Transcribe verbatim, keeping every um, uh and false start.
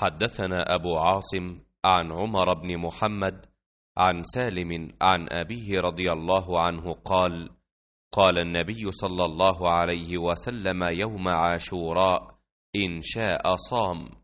حدثنا أبو عاصم عن عمر بن محمد عن سالم عن أبيه رضي الله عنه قال: قال النبي صلى الله عليه وسلم يوم عاشوراء: إن شاء صام.